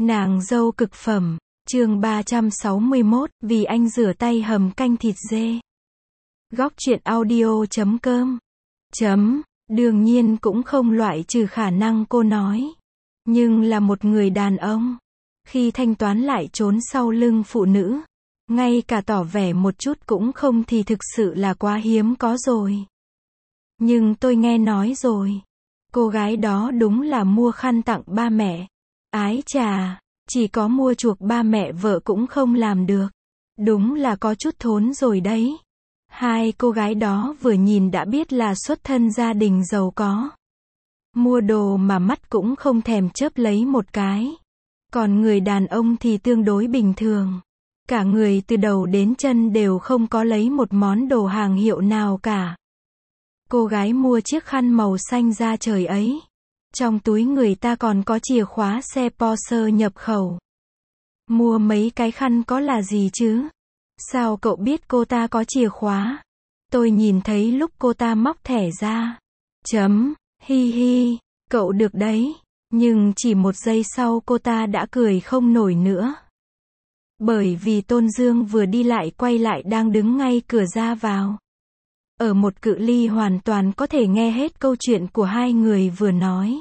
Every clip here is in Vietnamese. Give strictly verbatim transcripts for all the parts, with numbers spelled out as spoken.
Nàng dâu cực phẩm, chương ba trăm sáu mươi mốt, vì anh rửa tay hầm canh thịt dê. Góc truyện audio chấm com. Chấm, đương nhiên cũng không loại trừ khả năng cô nói. Nhưng là một người đàn ông. Khi thanh toán lại trốn sau lưng phụ nữ. Ngay cả tỏ vẻ một chút cũng không thì thực sự là quá hiếm có rồi. Nhưng tôi nghe nói rồi. Cô gái đó đúng là mua khăn tặng ba mẹ. Ái chà, chỉ có mua chuộc ba mẹ vợ cũng không làm được. Đúng là có chút thốn rồi đấy. Hai cô gái đó vừa nhìn đã biết là xuất thân gia đình giàu có. Mua đồ mà mắt cũng không thèm chớp lấy một cái. Còn người đàn ông thì tương đối bình thường. Cả người từ đầu đến chân đều không có lấy một món đồ hàng hiệu nào cả. Cô gái mua chiếc khăn màu xanh da trời ấy. Trong túi người ta còn có chìa khóa xe Porsche nhập khẩu. Mua mấy cái khăn có là gì chứ? Sao cậu biết cô ta có chìa khóa? Tôi nhìn thấy lúc cô ta móc thẻ ra. Chấm, hi hi, cậu được đấy. Nhưng chỉ một giây sau cô ta đã cười không nổi nữa. Bởi vì Tôn Dương vừa đi lại quay lại đang đứng ngay cửa ra vào. Ở một cự ly hoàn toàn có thể nghe hết câu chuyện của hai người vừa nói.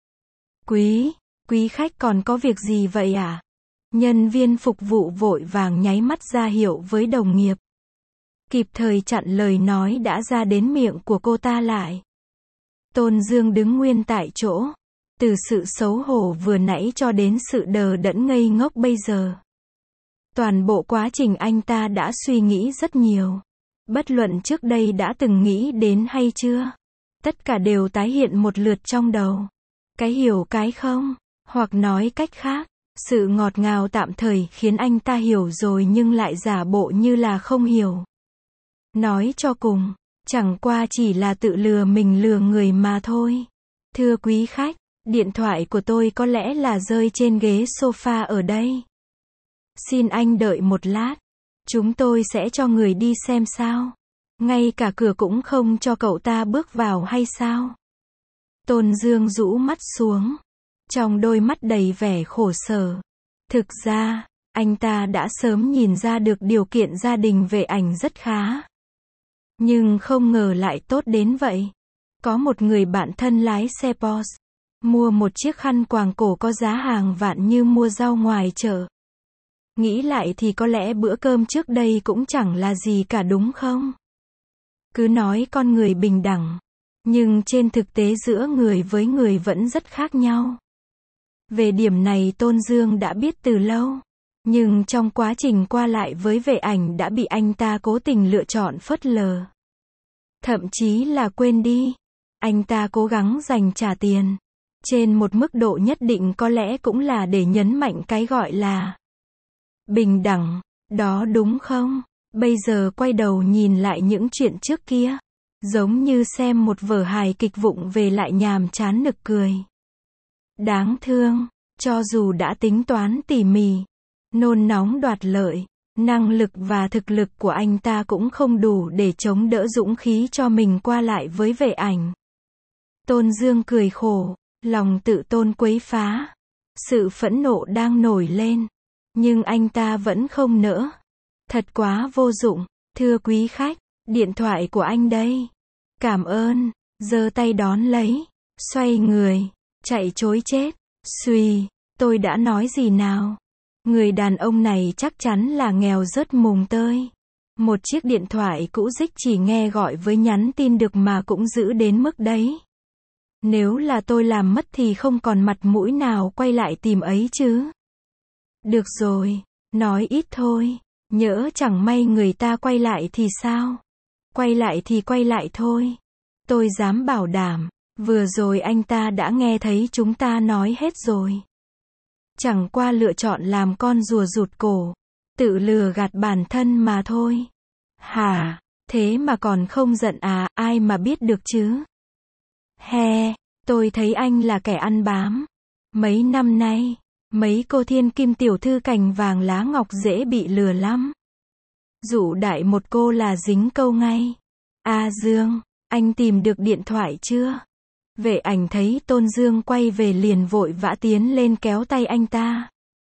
Quý, quý khách còn có việc gì vậy à? Nhân viên phục vụ vội vàng nháy mắt ra hiệu với đồng nghiệp. Kịp thời chặn lời nói đã ra đến miệng của cô ta lại. Tôn Dương đứng nguyên tại chỗ. Từ sự xấu hổ vừa nãy cho đến sự đờ đẫn ngây ngốc bây giờ. Toàn bộ quá trình anh ta đã suy nghĩ rất nhiều. Bất luận trước đây đã từng nghĩ đến hay chưa. Tất cả đều tái hiện một lượt trong đầu. Cái hiểu cái không. Hoặc nói cách khác. Sự ngọt ngào tạm thời khiến anh ta hiểu rồi nhưng lại giả bộ như là không hiểu. Nói cho cùng. Chẳng qua chỉ là tự lừa mình lừa người mà thôi. Thưa quý khách. Điện thoại của tôi có lẽ là rơi trên ghế sofa ở đây. Xin anh đợi một lát. Chúng tôi sẽ cho người đi xem sao. Ngay cả cửa cũng không cho cậu ta bước vào hay sao? Tôn Dương rũ mắt xuống. Trong đôi mắt đầy vẻ khổ sở. Thực ra, anh ta đã sớm nhìn ra được điều kiện gia đình Vệ Ảnh rất khá. Nhưng không ngờ lại tốt đến vậy. Có một người bạn thân lái xe Porsche. Mua một chiếc khăn quàng cổ có giá hàng vạn như mua rau ngoài chợ. Nghĩ lại thì có lẽ bữa cơm trước đây cũng chẳng là gì cả đúng không? Cứ nói con người bình đẳng. Nhưng trên thực tế giữa người với người vẫn rất khác nhau. Về điểm này Tôn Dương đã biết từ lâu. Nhưng trong quá trình qua lại với Vệ Ảnh đã bị anh ta cố tình lựa chọn phớt lờ. Thậm chí là quên đi. Anh ta cố gắng dành trả tiền. Trên một mức độ nhất định có lẽ cũng là để nhấn mạnh cái gọi là bình đẳng, đó đúng không? Bây giờ quay đầu nhìn lại những chuyện trước kia, giống như xem một vở hài kịch vụng về lại nhàm chán nực cười. Đáng thương, cho dù đã tính toán tỉ mỉ, nôn nóng đoạt lợi, năng lực và thực lực của anh ta cũng không đủ để chống đỡ dũng khí cho mình qua lại với Vệ Ảnh. Tôn Dương cười khổ. Lòng tự tôn quấy phá. Sự phẫn nộ đang nổi lên. Nhưng anh ta vẫn không nỡ. Thật quá vô dụng. Thưa quý khách, điện thoại của anh đây. Cảm ơn. Giơ tay đón lấy. Xoay người. Chạy trối chết. Xuy. Tôi đã nói gì nào? Người đàn ông này chắc chắn là nghèo rớt mùng tơi. Một chiếc điện thoại cũ rích chỉ nghe gọi với nhắn tin được mà cũng giữ đến mức đấy. Nếu là tôi làm mất thì không còn mặt mũi nào quay lại tìm ấy chứ. Được rồi, nói ít thôi. Nhỡ chẳng may người ta quay lại thì sao? Quay lại thì quay lại thôi. Tôi dám bảo đảm, vừa rồi anh ta đã nghe thấy chúng ta nói hết rồi. Chẳng qua lựa chọn làm con rùa rụt cổ. Tự lừa gạt bản thân mà thôi. Hả? Thế mà còn không giận à? Ai mà biết được chứ? He, tôi thấy anh là kẻ ăn bám. Mấy năm nay, mấy cô thiên kim tiểu thư cành vàng lá ngọc dễ bị lừa lắm. Dụ đại một cô là dính câu ngay. A Dương, anh tìm được điện thoại chưa? Vệ Ảnh thấy Tôn Dương quay về liền vội vã tiến lên kéo tay anh ta.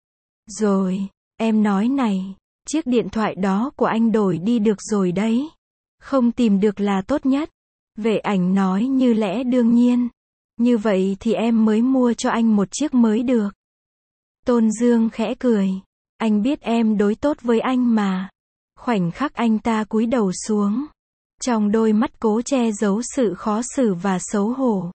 Rồi, em nói này, chiếc điện thoại đó của anh đổi đi được rồi đấy. Không tìm được là tốt nhất. Vệ ảnh nói như lẽ đương nhiên. Như vậy thì em mới mua cho anh một chiếc mới được. Tôn Dương khẽ cười. Anh biết em đối tốt với anh mà. Khoảnh khắc anh ta cúi đầu xuống. Trong đôi mắt cố che giấu sự khó xử và xấu hổ.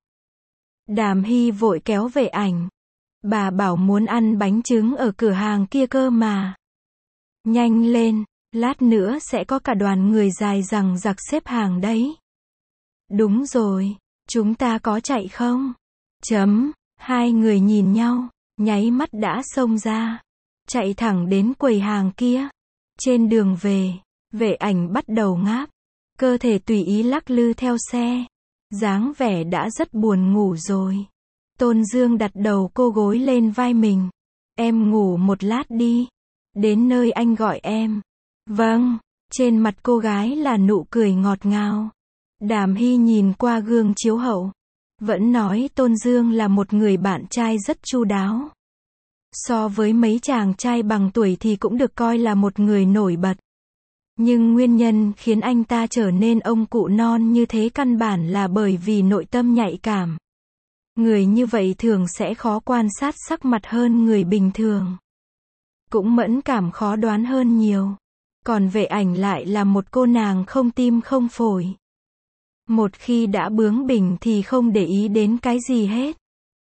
Đàm Hy vội kéo Vệ ảnh. Bà bảo muốn ăn bánh trứng ở cửa hàng kia cơ mà. Nhanh lên, lát nữa sẽ có cả đoàn người dài dằng dặc xếp hàng đấy. Đúng rồi, chúng ta có chạy không? Chấm, hai người nhìn nhau, nháy mắt đã xông ra. Chạy thẳng đến quầy hàng kia. Trên đường về, Vệ ảnh bắt đầu ngáp. Cơ thể tùy ý lắc lư theo xe. Dáng vẻ đã rất buồn ngủ rồi. Tôn Dương đặt đầu cô gối lên vai mình. Em ngủ một lát đi. Đến nơi anh gọi em. Vâng. Trên mặt cô gái là nụ cười ngọt ngào. Đàm Hy nhìn qua gương chiếu hậu. Vẫn nói Tôn Dương là một người bạn trai rất chu đáo. So với mấy chàng trai bằng tuổi thì cũng được coi là một người nổi bật. Nhưng nguyên nhân khiến anh ta trở nên ông cụ non như thế căn bản là bởi vì nội tâm nhạy cảm. Người như vậy thường sẽ khó quan sát sắc mặt hơn người bình thường. Cũng mẫn cảm khó đoán hơn nhiều. Còn Vệ ảnh lại là một cô nàng không tim không phổi. Một khi đã bướng bỉnh thì không để ý đến cái gì hết.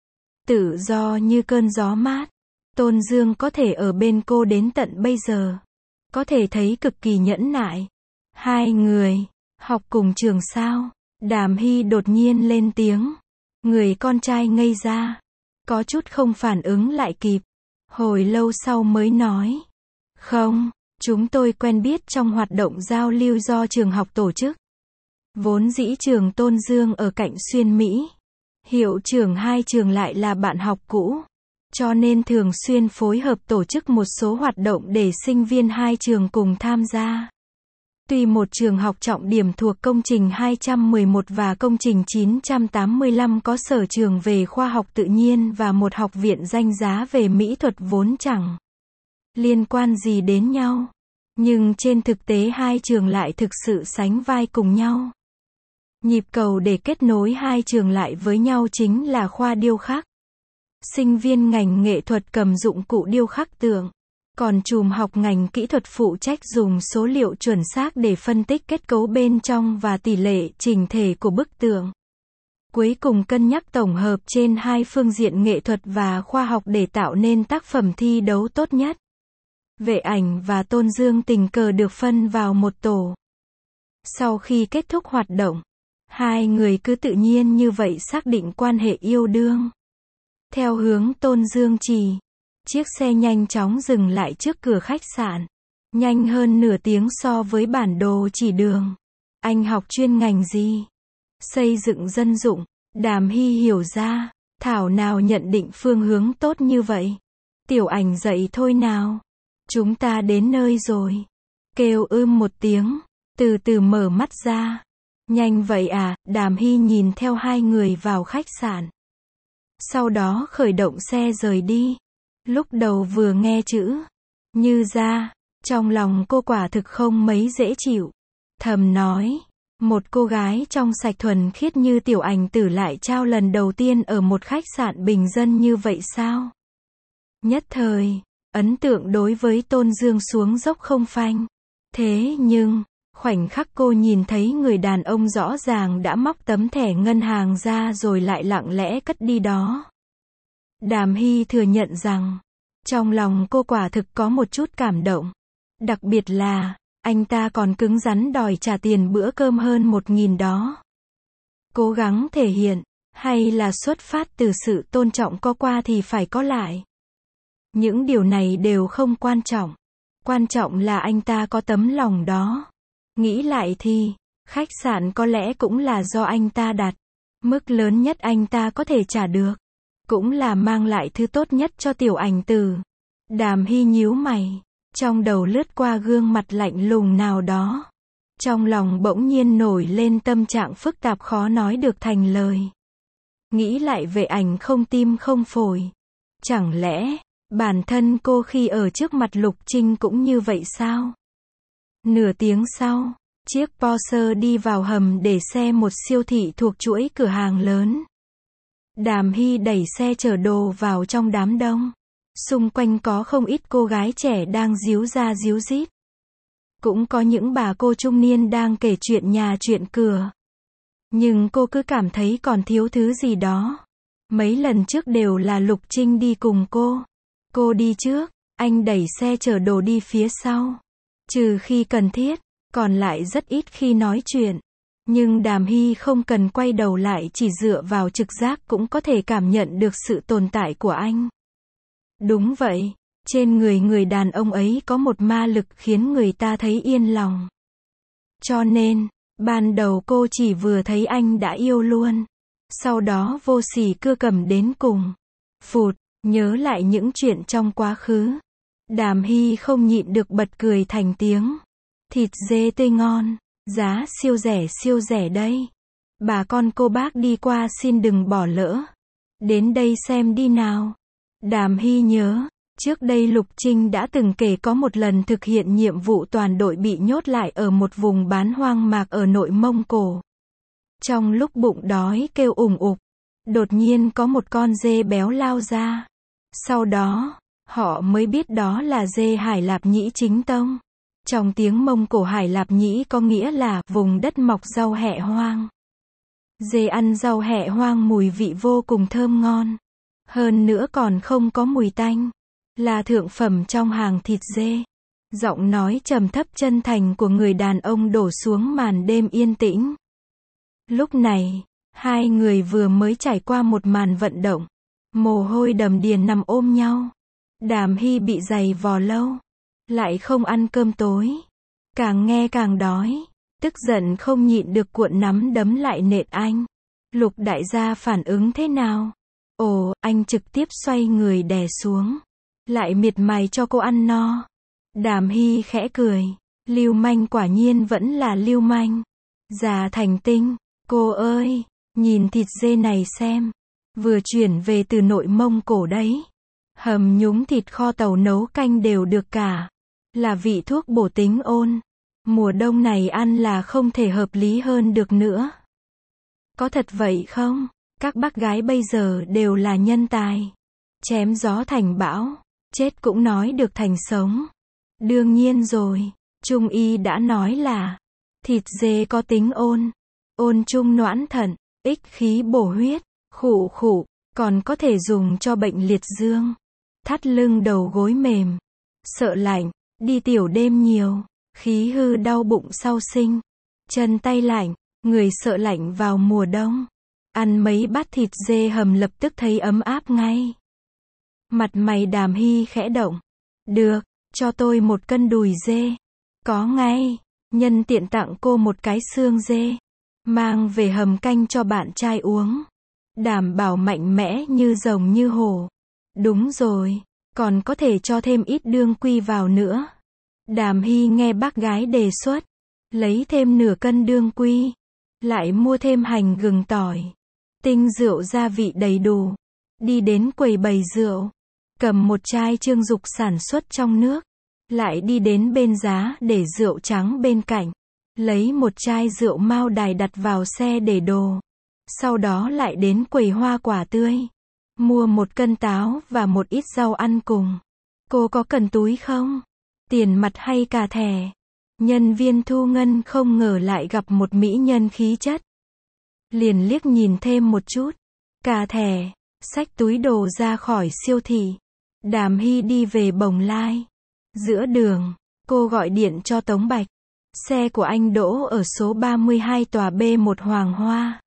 Tự do như cơn gió mát. Tôn Dương có thể ở bên cô đến tận bây giờ. Có thể thấy cực kỳ nhẫn nại. Hai người, học cùng trường sao? Đàm Hy đột nhiên lên tiếng. Người con trai ngây ra. Có chút không phản ứng lại kịp. Hồi lâu sau mới nói. Không, chúng tôi quen biết trong hoạt động giao lưu do trường học tổ chức. Vốn dĩ trường Tôn Dương ở cạnh Xuyên Mỹ. Hiệu trưởng hai trường lại là bạn học cũ. Cho nên thường xuyên phối hợp tổ chức một số hoạt động để sinh viên hai trường cùng tham gia. Tuy một trường học trọng điểm thuộc công trình hai trăm mười một và công trình chín trăm tám mươi lăm có sở trường về khoa học tự nhiên và một học viện danh giá về mỹ thuật vốn chẳng liên quan gì đến nhau. Nhưng trên thực tế hai trường lại thực sự sánh vai cùng nhau. Nhịp cầu để kết nối hai trường lại với nhau chính là khoa điêu khắc. Sinh viên ngành nghệ thuật cầm dụng cụ điêu khắc tượng. Còn chùm học ngành kỹ thuật phụ trách dùng số liệu chuẩn xác để phân tích kết cấu bên trong và tỷ lệ chỉnh thể của bức tượng. Cuối cùng cân nhắc tổng hợp trên hai phương diện nghệ thuật và khoa học để tạo nên tác phẩm thi đấu tốt nhất. Vệ ảnh và Tôn Dương tình cờ được phân vào một tổ. Sau khi kết thúc hoạt động, hai người cứ tự nhiên như vậy xác định quan hệ yêu đương. Theo hướng Tôn Dương chỉ, chiếc xe nhanh chóng dừng lại trước cửa khách sạn. Nhanh hơn nửa tiếng so với bản đồ chỉ đường. Anh học chuyên ngành gì? Xây dựng dân dụng. Đàm Hy hiểu ra. Thảo nào nhận định phương hướng tốt như vậy. Tiểu Ảnh dậy thôi nào. Chúng ta đến nơi rồi. Kêu ưm một tiếng. Từ từ mở mắt ra. Nhanh vậy à? Đàm Hy nhìn theo hai người vào khách sạn. Sau đó khởi động xe rời đi. Lúc đầu vừa nghe chữ như ra, trong lòng cô quả thực không mấy dễ chịu. Thầm nói, một cô gái trong sạch thuần khiết như Tiểu Ảnh Tử lại trao lần đầu tiên ở một khách sạn bình dân như vậy sao? Nhất thời, ấn tượng đối với Tôn Dương xuống dốc không phanh. Thế nhưng, khoảnh khắc cô nhìn thấy người đàn ông rõ ràng đã móc tấm thẻ ngân hàng ra rồi lại lặng lẽ cất đi đó. Đàm Hy thừa nhận rằng, trong lòng cô quả thực có một chút cảm động. Đặc biệt là, anh ta còn cứng rắn đòi trả tiền bữa cơm hơn một nghìn đó. Cố gắng thể hiện, hay là xuất phát từ sự tôn trọng có qua thì phải có lại. Những điều này đều không quan trọng. Quan trọng là anh ta có tấm lòng đó. Nghĩ lại thì, khách sạn có lẽ cũng là do anh ta đặt. Mức lớn nhất anh ta có thể trả được. Cũng là mang lại thứ tốt nhất cho Tiểu Ảnh Tử. Đàm Hy nhíu mày. Trong đầu lướt qua gương mặt lạnh lùng nào đó. Trong lòng bỗng nhiên nổi lên tâm trạng phức tạp khó nói được thành lời. Nghĩ lại Vệ ảnh không tim không phổi. Chẳng lẽ, Bản thân cô khi ở trước mặt Lục Trinh cũng như vậy sao? Nửa tiếng sau, chiếc Porsche đi vào hầm để xe một siêu thị thuộc chuỗi cửa hàng lớn. Đàm Hy đẩy xe chở đồ vào trong đám đông. Xung quanh có không ít cô gái trẻ đang díu ra díu dít. Cũng có những bà cô trung niên đang kể chuyện nhà chuyện cửa. Nhưng cô cứ cảm thấy còn thiếu thứ gì đó. Mấy lần trước đều là Lục Trinh đi cùng cô. Cô đi trước, anh đẩy xe chở đồ đi phía sau. Trừ khi cần thiết, còn lại rất ít khi nói chuyện. Nhưng Đàm Hy không cần quay đầu lại, chỉ dựa vào trực giác cũng có thể cảm nhận được sự tồn tại của anh. Đúng vậy, trên người người đàn ông ấy có một ma lực khiến người ta thấy yên lòng. Cho nên, ban đầu cô chỉ vừa thấy anh đã yêu luôn. Sau đó vô sỉ cưa cầm đến cùng. Phụt, nhớ lại những chuyện trong quá khứ. Đàm Hy không nhịn được bật cười thành tiếng. Thịt dê tươi ngon, giá siêu rẻ siêu rẻ đây. Bà con cô bác đi qua xin đừng bỏ lỡ. Đến đây xem đi nào. Đàm Hy nhớ, trước đây Lục Trinh đã từng kể có một lần thực hiện nhiệm vụ toàn đội bị nhốt lại ở một vùng bán hoang mạc ở nội Mông Cổ. Trong lúc bụng đói kêu ủng ục, đột nhiên có một con dê béo lao ra. Sau đó, họ mới biết đó là dê Hải Lạp Nhĩ chính tông. Trong tiếng Mông Cổ Hải Lạp Nhĩ có nghĩa là vùng đất mọc rau hẹ hoang. Dê ăn rau hẹ hoang mùi vị vô cùng thơm ngon. Hơn nữa còn không có mùi tanh. Là thượng phẩm trong hàng thịt dê. Giọng nói trầm thấp chân thành của người đàn ông đổ xuống màn đêm yên tĩnh. Lúc này, hai người vừa mới trải qua một màn vận động. Mồ hôi đầm đìa nằm ôm nhau. Đàm Hy bị giày vò lâu. Lại không ăn cơm tối. Càng nghe càng đói. Tức giận không nhịn được cuộn nắm đấm lại nện anh. Lục đại gia phản ứng thế nào? Ồ, anh trực tiếp xoay người đè xuống. Lại miệt mài cho cô ăn no. Đàm Hy khẽ cười. Lưu manh quả nhiên vẫn là lưu manh. Già thành tinh. Cô ơi, nhìn thịt dê này xem. Vừa chuyển về từ nội Mông Cổ đấy. Hầm nhúng thịt kho tàu nấu canh đều được cả. Là vị thuốc bổ tính ôn. Mùa đông này ăn là không thể hợp lý hơn được nữa. Có thật vậy không? Các bác gái bây giờ đều là nhân tài. Chém gió thành bão. Chết cũng nói được thành sống. Đương nhiên rồi. Trung y đã nói là thịt dê có tính ôn. Ôn trung noãn thận. Ích khí bổ huyết. Khụ khụ. Còn có thể dùng cho bệnh liệt dương. Thắt lưng đầu gối mềm. Sợ lạnh. Đi tiểu đêm nhiều. Khí hư đau bụng sau sinh. Chân tay lạnh. Người sợ lạnh vào mùa đông. Ăn mấy bát thịt dê hầm lập tức thấy ấm áp ngay. Mặt mày Đàm Hy khẽ động. Được, cho tôi một cân đùi dê. Có ngay. Nhân tiện tặng cô một cái xương dê. Mang về hầm canh cho bạn trai uống. Đảm bảo mạnh mẽ như rồng như hổ. Đúng rồi, còn có thể cho thêm ít đương quy vào nữa. Đàm Hy nghe bác gái đề xuất. Lấy thêm nửa cân đương quy. Lại mua thêm hành gừng tỏi. Tinh rượu gia vị đầy đủ. Đi đến quầy bày rượu. Cầm một chai trương dục sản xuất trong nước. Lại đi đến bên giá để rượu trắng bên cạnh. Lấy một chai rượu Mao Đài đặt vào xe để đồ. Sau đó lại đến quầy hoa quả tươi. Mua một cân táo và một ít rau ăn cùng. Cô có cần túi không? Tiền mặt hay cả thẻ? Nhân viên thu ngân không ngờ lại gặp một mỹ nhân khí chất. Liền liếc nhìn thêm một chút. Cả thẻ. Xách túi đồ ra khỏi siêu thị. Đàm Hy đi về Bồng Lai. Giữa đường, cô gọi điện cho Tống Bạch. Xe của anh đỗ ở số ba mươi hai tòa B một Hoàng Hoa.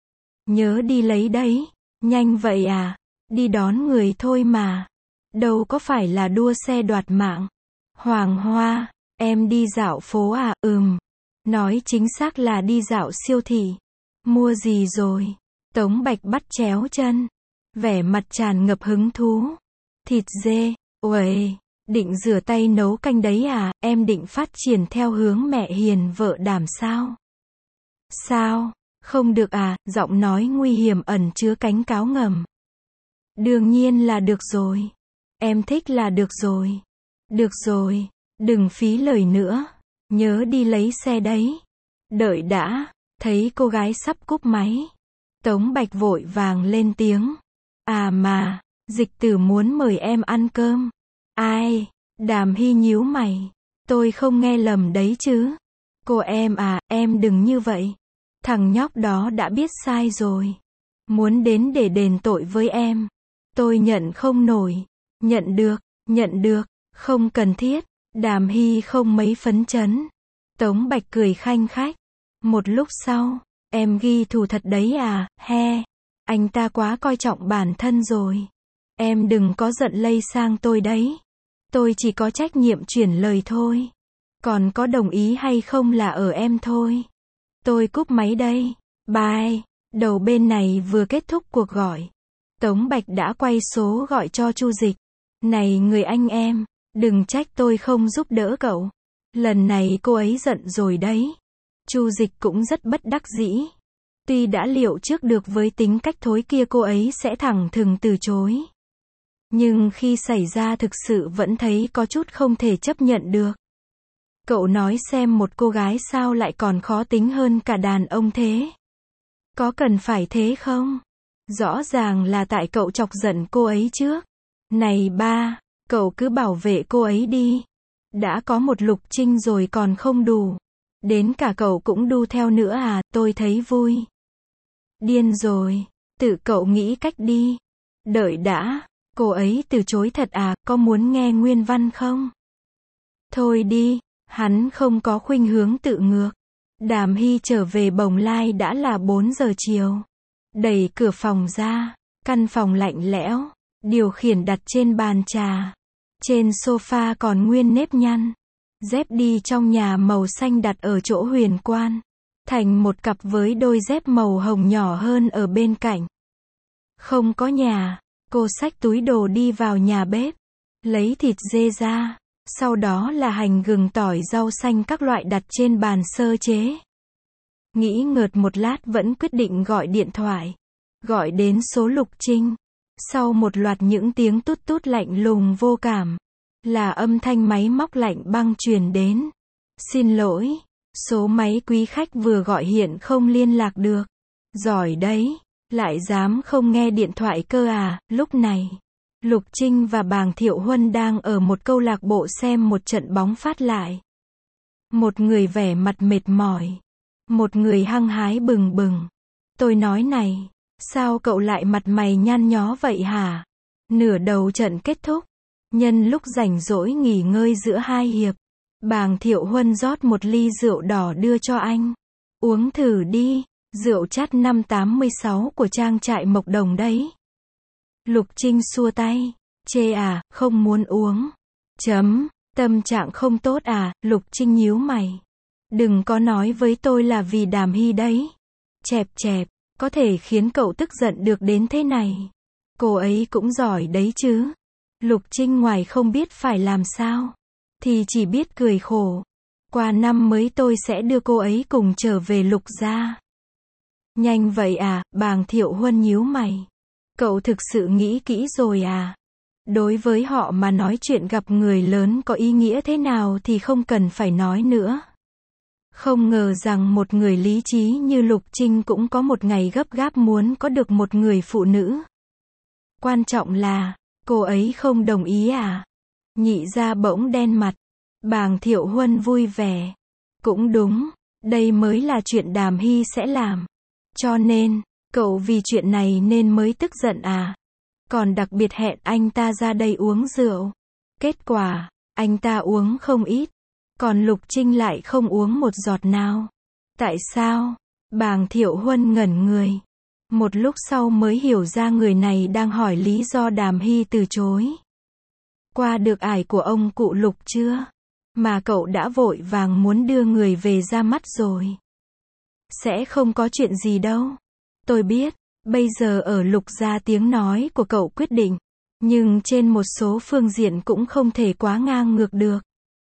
Nhớ đi lấy đấy. Nhanh vậy à? Đi đón người thôi mà. Đâu có phải là đua xe đoạt mạng. Hoàng Hoa, em đi dạo phố à? Ừm. Nói chính xác là đi dạo siêu thị. Mua gì rồi? Tống Bạch bắt chéo chân. Vẻ mặt tràn ngập hứng thú. Thịt dê. Uầy, định rửa tay nấu canh đấy à? Em định phát triển theo hướng mẹ hiền vợ đảm sao? Sao? Không được à? Giọng nói nguy hiểm ẩn chứa cánh cáo ngầm. Đương nhiên là được rồi. Em thích là được rồi. Được rồi, đừng phí lời nữa. Nhớ đi lấy xe đấy. Đợi đã, thấy cô gái sắp cúp máy. Tống Bạch vội vàng lên tiếng. À mà, dịch tử muốn mời em ăn cơm. Ai? Đàm Hy nhíu mày. Tôi không nghe lầm đấy chứ. Cô em à, em đừng như vậy. Thằng nhóc đó đã biết sai rồi. Muốn đến để đền tội với em. Tôi nhận không nổi. Nhận được, nhận được, không cần thiết. Đàm Hy không mấy phấn chấn. Tống Bạch cười khanh khách. Một lúc sau, em ghi thù thật đấy à, he. Anh ta quá coi trọng bản thân rồi. Em đừng có giận lây sang tôi đấy. Tôi chỉ có trách nhiệm chuyển lời thôi. Còn có đồng ý hay không là ở em thôi. Tôi cúp máy đây. Bye. Đầu bên này vừa kết thúc cuộc gọi. Tống Bạch đã quay số gọi cho Chu Dịch. Này người anh em, đừng trách tôi không giúp đỡ cậu. Lần này cô ấy giận rồi đấy. Chu Dịch cũng rất bất đắc dĩ. Tuy đã liệu trước được với tính cách thối kia cô ấy sẽ thẳng thừng từ chối. Nhưng khi xảy ra thực sự vẫn thấy có chút không thể chấp nhận được. Cậu nói xem một cô gái sao lại còn khó tính hơn cả đàn ông thế? Có cần phải thế không? Rõ ràng là tại cậu chọc giận cô ấy trước. Này ba, cậu cứ bảo vệ cô ấy đi. Đã có một Lục Trinh rồi còn không đủ. Đến cả cậu cũng đu theo nữa à, tôi thấy vui. Điên rồi, tự cậu nghĩ cách đi. Đợi đã, cô ấy từ chối thật à, có muốn nghe nguyên văn không? Thôi đi, hắn không có khuynh hướng tự ngược. Đàm Hy trở về Bồng Lai đã là bốn giờ chiều. Đẩy cửa phòng ra, căn phòng lạnh lẽo, điều khiển đặt trên bàn trà. Trên sofa còn nguyên nếp nhăn. Dép đi trong nhà màu xanh đặt ở chỗ huyền quan. Thành một cặp với đôi dép màu hồng nhỏ hơn ở bên cạnh. Không có nhà, cô xách túi đồ đi vào nhà bếp. Lấy thịt dê ra. Sau đó là hành gừng tỏi rau xanh các loại đặt trên bàn sơ chế. Nghĩ ngợt một lát vẫn quyết định gọi điện thoại. Gọi đến số Lục Trinh. Sau một loạt những tiếng tút tút lạnh lùng vô cảm. Là âm thanh máy móc lạnh băng truyền đến. Xin lỗi, số máy quý khách vừa gọi hiện không liên lạc được. Giỏi đấy, lại dám không nghe điện thoại cơ à, lúc này. Lục Trinh và Bàng Thiệu Huân đang ở một câu lạc bộ xem một trận bóng phát lại. Một người vẻ mặt mệt mỏi. Một người hăng hái bừng bừng. Tôi nói này, sao cậu lại mặt mày nhăn nhó vậy hả? Nửa đầu trận kết thúc. Nhân lúc rảnh rỗi nghỉ ngơi giữa hai hiệp. Bàng Thiệu Huân rót một ly rượu đỏ đưa cho anh. Uống thử đi, rượu chát năm tám mươi sáu của trang trại Mộc Đồng đấy. Lục Trinh xua tay. Chê à, không muốn uống. Chấm, tâm trạng không tốt à, Lục Trinh nhíu mày. Đừng có nói với tôi là vì Đàm Hy đấy. Chẹp chẹp, có thể khiến cậu tức giận được đến thế này. Cô ấy cũng giỏi đấy chứ. Lục Trinh ngoài không biết phải làm sao, thì chỉ biết cười khổ. Qua năm mới tôi sẽ đưa cô ấy cùng trở về Lục gia. Nhanh vậy à, Bàng Thiệu Huân nhíu mày. Cậu thực sự nghĩ kỹ rồi à? Đối với họ mà nói chuyện gặp người lớn có ý nghĩa thế nào thì không cần phải nói nữa. Không ngờ rằng một người lý trí như Lục Trinh cũng có một ngày gấp gáp muốn có được một người phụ nữ. Quan trọng là, cô ấy không đồng ý à? Nhị gia bỗng đen mặt. Bàng Thiệu Huân vui vẻ. Cũng đúng, đây mới là chuyện Đàm Hy sẽ làm. Cho nên, cậu vì chuyện này nên mới tức giận à? Còn đặc biệt hẹn anh ta ra đây uống rượu. Kết quả, anh ta uống không ít. Còn Lục Trinh lại không uống một giọt nào. Tại sao? Bàng Thiệu Huân ngẩn người. Một lúc sau mới hiểu ra người này đang hỏi lý do Đàm Hy từ chối. Qua được ải của ông cụ Lục chưa? Mà cậu đã vội vàng muốn đưa người về ra mắt rồi. Sẽ không có chuyện gì đâu. Tôi biết, bây giờ ở Lục gia tiếng nói của cậu quyết định. Nhưng trên một số phương diện cũng không thể quá ngang ngược được.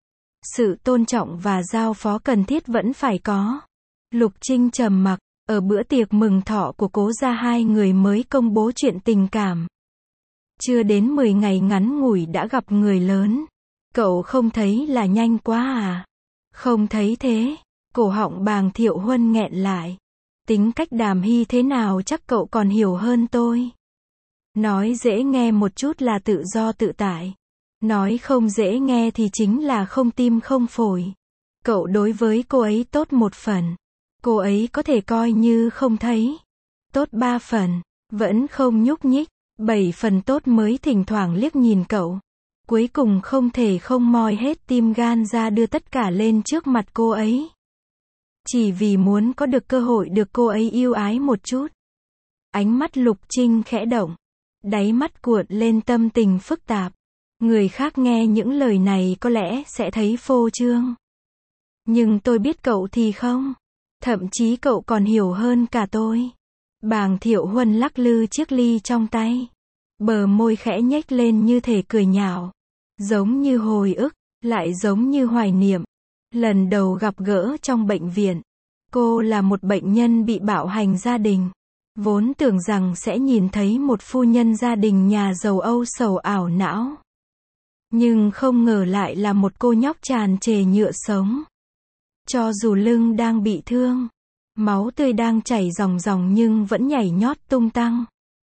Sự tôn trọng và giao phó cần thiết vẫn phải có. Lục Trinh trầm mặc. Ở bữa tiệc mừng thọ của cố gia hai người mới công bố chuyện tình cảm. Chưa đến mười ngày ngắn ngủi đã gặp người lớn. Cậu không thấy là nhanh quá à? Không thấy thế. Cổ họng Bàng Thiệu Huân nghẹn lại. Tính cách Đàm Hy thế nào chắc cậu còn hiểu hơn tôi. Nói dễ nghe một chút là tự do tự tại. Nói không dễ nghe thì chính là không tim không phổi. Cậu đối với cô ấy tốt một phần. Cô ấy có thể coi như không thấy. Tốt ba phần. Vẫn không nhúc nhích. Bảy phần tốt mới thỉnh thoảng liếc nhìn cậu. Cuối cùng không thể không moi hết tim gan ra đưa tất cả lên trước mặt cô ấy. Chỉ vì muốn có được cơ hội được cô ấy yêu ái một chút. Ánh mắt Lục Trinh khẽ động. Đáy mắt cuộn lên tâm tình phức tạp. Người khác nghe những lời này có lẽ sẽ thấy phô trương. Nhưng tôi biết cậu thì không. Thậm chí cậu còn hiểu hơn cả tôi. Bàng Thiệu Huân lắc lư chiếc ly trong tay. Bờ môi khẽ nhếch lên như thể cười nhạo. Giống như hồi ức, lại giống như hoài niệm. Lần đầu gặp gỡ trong bệnh viện. Cô là một bệnh nhân bị bạo hành gia đình. Vốn tưởng rằng sẽ nhìn thấy một phu nhân gia đình nhà giàu âu sầu ảo não. Nhưng không ngờ lại là một cô nhóc tràn trề nhựa sống. Cho dù lưng đang bị thương, máu tươi đang chảy ròng ròng nhưng vẫn nhảy nhót tung tăng.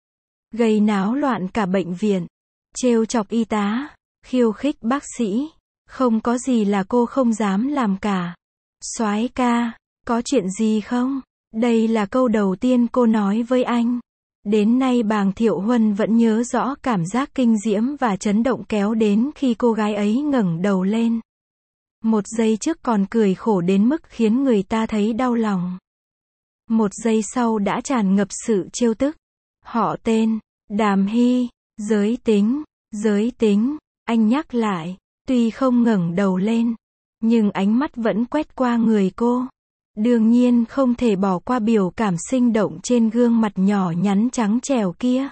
Gây náo loạn cả bệnh viện. Trêu chọc y tá, khiêu khích bác sĩ. Không có gì là cô không dám làm cả. Soái ca, có chuyện gì không? Đây là câu đầu tiên cô nói với anh. Đến nay Bàng Thiệu Huân vẫn nhớ rõ cảm giác kinh diễm và chấn động kéo đến khi cô gái ấy ngẩng đầu lên. Một giây trước còn cười khổ đến mức khiến người ta thấy đau lòng. Một giây sau đã tràn ngập sự trêu tức. Họ tên, Đàm Hy, giới tính, giới tính, anh nhắc lại, tuy không ngẩng đầu lên, nhưng ánh mắt vẫn quét qua người cô. Đương nhiên không thể bỏ qua biểu cảm sinh động trên gương mặt nhỏ nhắn trắng trẻo kia.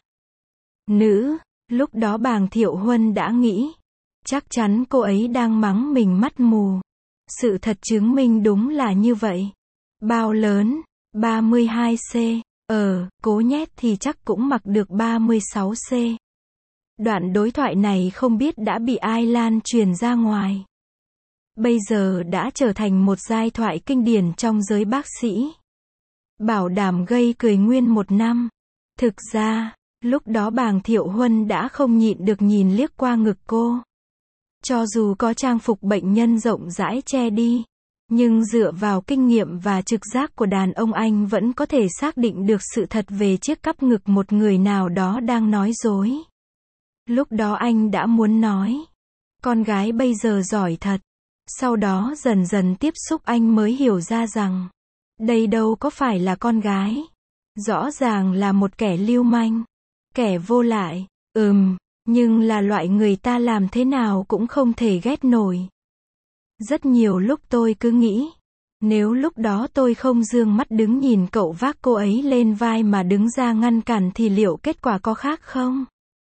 Nữ, lúc đó Bàng Thiệu Huân đã nghĩ, chắc chắn cô ấy đang mắng mình mắt mù. Sự thật chứng minh đúng là như vậy. Bao lớn? ba mươi hai xăng-ti-mét. Ờ, cố nhét thì chắc cũng mặc được ba mươi sáu xăng-ti-mét. Đoạn đối thoại này không biết đã bị ai lan truyền ra ngoài. Bây giờ đã trở thành một giai thoại kinh điển trong giới bác sĩ. Bảo đảm gây cười nguyên một năm. Thực ra, lúc đó Bàng Thiệu Huân đã không nhịn được nhìn liếc qua ngực cô. Cho dù có trang phục bệnh nhân rộng rãi che đi, nhưng dựa vào kinh nghiệm và trực giác của đàn ông anh vẫn có thể xác định được sự thật về chiếc cắp ngực một người nào đó đang nói dối. Lúc đó anh đã muốn nói, con gái bây giờ giỏi thật. Sau đó dần dần tiếp xúc anh mới hiểu ra rằng, đây đâu có phải là con gái. Rõ ràng là một kẻ lưu manh, kẻ vô lại, ừm, nhưng là loại người ta làm thế nào cũng không thể ghét nổi. Rất nhiều lúc tôi cứ nghĩ, nếu lúc đó tôi không dương mắt đứng nhìn cậu vác cô ấy lên vai mà đứng ra ngăn cản thì liệu kết quả có khác không?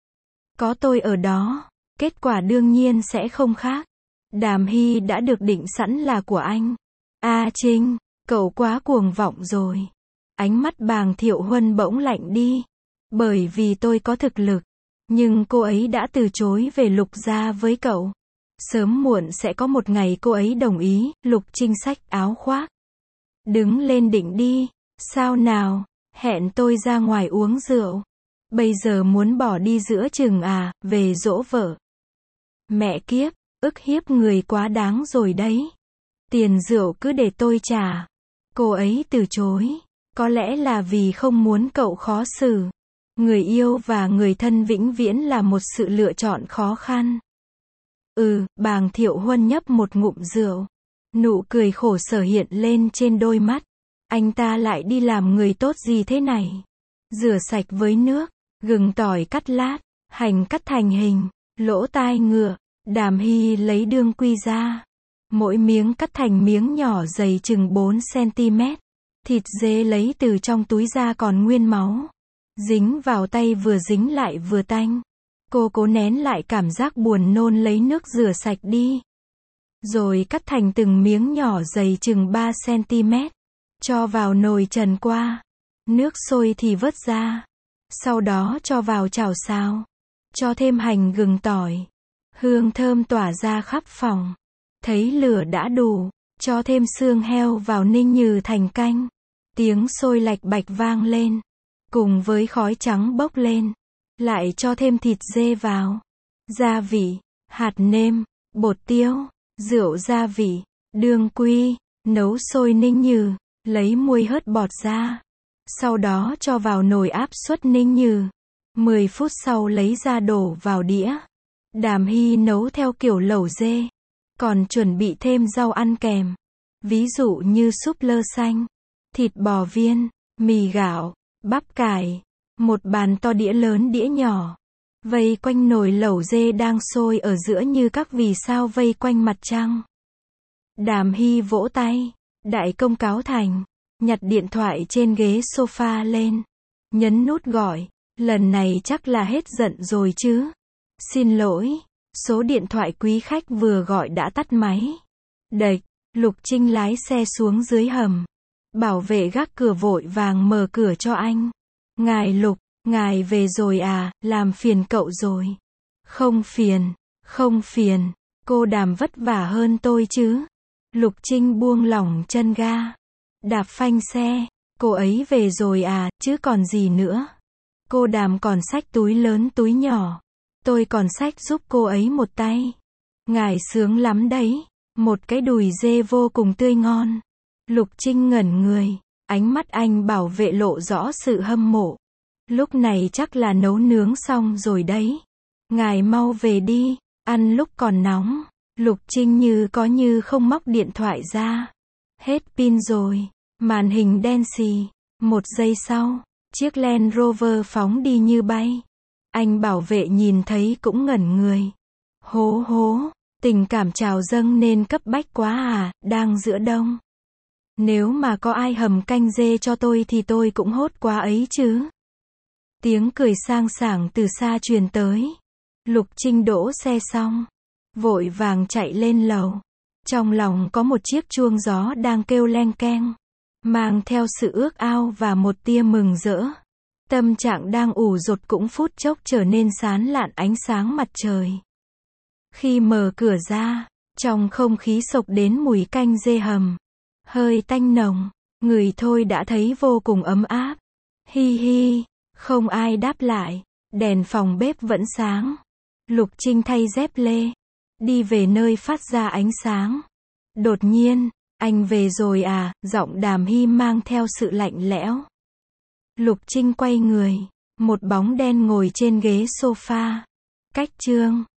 Có tôi ở đó, kết quả đương nhiên sẽ không khác. Đàm Hy đã được định sẵn là của anh. A Trinh, cậu quá cuồng vọng rồi. Ánh mắt Bàng Thiệu Huân bỗng lạnh đi. Bởi vì tôi có thực lực. Nhưng cô ấy đã từ chối về Lục gia với cậu. Sớm muộn sẽ có một ngày cô ấy đồng ý. Lục Trinh xách áo khoác. Đứng lên định đi. Sao nào, hẹn tôi ra ngoài uống rượu. Bây giờ muốn bỏ đi giữa chừng à, về dỗ vợ. Mẹ kiếp, ức hiếp người quá đáng rồi đấy. Tiền rượu cứ để tôi trả. Cô ấy từ chối. Có lẽ là vì không muốn cậu khó xử. Người yêu và người thân vĩnh viễn là một sự lựa chọn khó khăn. Ừ, Bàng Thiệu Huân nhấp một ngụm rượu. Nụ cười khổ sở hiện lên trên đôi mắt. Anh ta lại đi làm người tốt gì thế này? Rửa sạch với nước, gừng tỏi cắt lát, hành cắt thành hình, lỗ tai ngựa. Đàm Hy lấy đương quy ra. Mỗi miếng cắt thành miếng nhỏ dày chừng bốn xăng-ti-mét. Thịt dê lấy từ trong túi ra còn nguyên máu. Dính vào tay vừa dính lại vừa tanh. Cô cố nén lại cảm giác buồn nôn lấy nước rửa sạch đi. Rồi cắt thành từng miếng nhỏ dày chừng ba xăng-ti-mét. Cho vào nồi trần qua. Nước sôi thì vớt ra. Sau đó cho vào chảo xào. cho thêm hành gừng tỏi. Hương thơm tỏa ra khắp phòng. Thấy lửa đã đủ, cho thêm xương heo vào ninh nhừ thành canh. Tiếng sôi lạch bạch vang lên, cùng với khói trắng bốc lên. Lại cho thêm thịt dê vào. Gia vị, hạt nêm, bột tiêu, rượu gia vị, đường quy, nấu sôi ninh nhừ, lấy muôi hớt bọt ra. Sau đó cho vào nồi áp suất ninh nhừ. mười phút sau lấy ra đổ vào đĩa. Đàm Hy nấu theo kiểu lẩu dê. Còn chuẩn bị thêm rau ăn kèm. Ví dụ như súp lơ xanh, thịt bò viên, mì gạo, bắp cải. Một bàn to đĩa lớn đĩa nhỏ. Vây quanh nồi lẩu dê đang sôi ở giữa như các vì sao vây quanh mặt trăng. Đàm Hy vỗ tay. Đại công cáo thành. Nhặt điện thoại trên ghế sofa lên. Nhấn nút gọi. Lần này chắc là hết giận rồi chứ. Xin lỗi. Số điện thoại quý khách vừa gọi đã tắt máy. Đệch. Lục Trinh lái xe xuống dưới hầm. Bảo vệ gác cửa vội vàng mở cửa cho anh. Ngài Lục, ngài về rồi à, làm phiền cậu rồi. Không phiền, không phiền. Cô Đàm vất vả hơn tôi chứ. Lục Trinh buông lỏng chân ga. Đạp phanh xe. Cô ấy về rồi à, chứ còn gì nữa. Cô Đàm còn xách túi lớn túi nhỏ. Tôi còn xách giúp cô ấy một tay. Ngài sướng lắm đấy. Một cái đùi dê vô cùng tươi ngon. Lục Trinh ngẩn người. Ánh mắt anh bảo vệ lộ rõ sự hâm mộ. Lúc này chắc là nấu nướng xong rồi đấy. Ngài mau về đi. Ăn lúc còn nóng. Lục Trinh như có như không móc điện thoại ra. Hết pin rồi. Màn hình đen xì. Một giây sau, chiếc Land Rover phóng đi như bay. Anh bảo vệ nhìn thấy cũng ngẩn người. Hố hố, tình cảm trào dâng nên cấp bách quá à, đang giữa đông. Nếu mà có ai hầm canh dê cho tôi thì tôi cũng hốt quá ấy chứ. Tiếng cười sang sảng từ xa truyền tới. Lục Trinh đỗ xe xong. Vội vàng chạy lên lầu. Trong lòng có một chiếc chuông gió đang kêu leng keng. Mang theo sự ước ao và một tia mừng rỡ. Tâm trạng đang ủ rột cũng phút chốc trở nên sán lạn ánh sáng mặt trời. Khi mở cửa ra, trong không khí sộc đến mùi canh dê hầm. Hơi tanh nồng, ngửi thôi đã thấy vô cùng ấm áp. Hi hi, không ai đáp lại. Đèn phòng bếp vẫn sáng. Lục Trinh thay dép lê. Đi về nơi phát ra ánh sáng. Đột nhiên, anh về rồi à, giọng Đàm Hy mang theo sự lạnh lẽo. Lục Trinh quay người. Một bóng đen ngồi trên ghế sofa. Cách Trương.